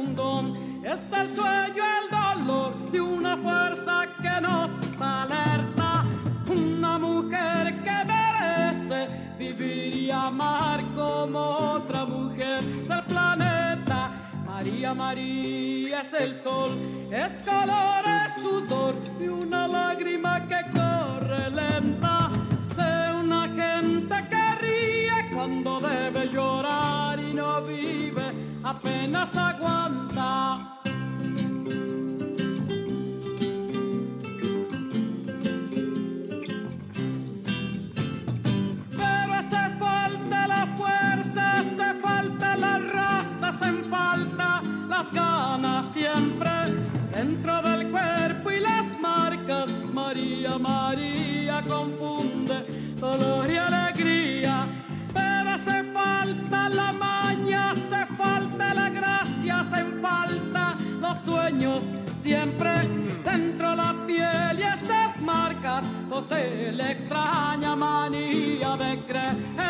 mundo. Es el sueño, el dolor de una fuerza que nos alerta. Una mujer que merece vivir y amar como otra mujer del planeta. María, María es el sol, es calor, es sudor y una lágrima que corre lenta. De una gente que ríe cuando debe llorar y no vive, apenas aguanta. Pero hace falta la fuerza, hace falta la raza, hacen falta las ganas siempre dentro del cuerpo y las marcas. María, María confunde dolor y alegría. Pero hace falta la maña, hace falta la gracia, hacen falta los sueños siempre dentro la piel y esas marcas posee la extraña manía de creer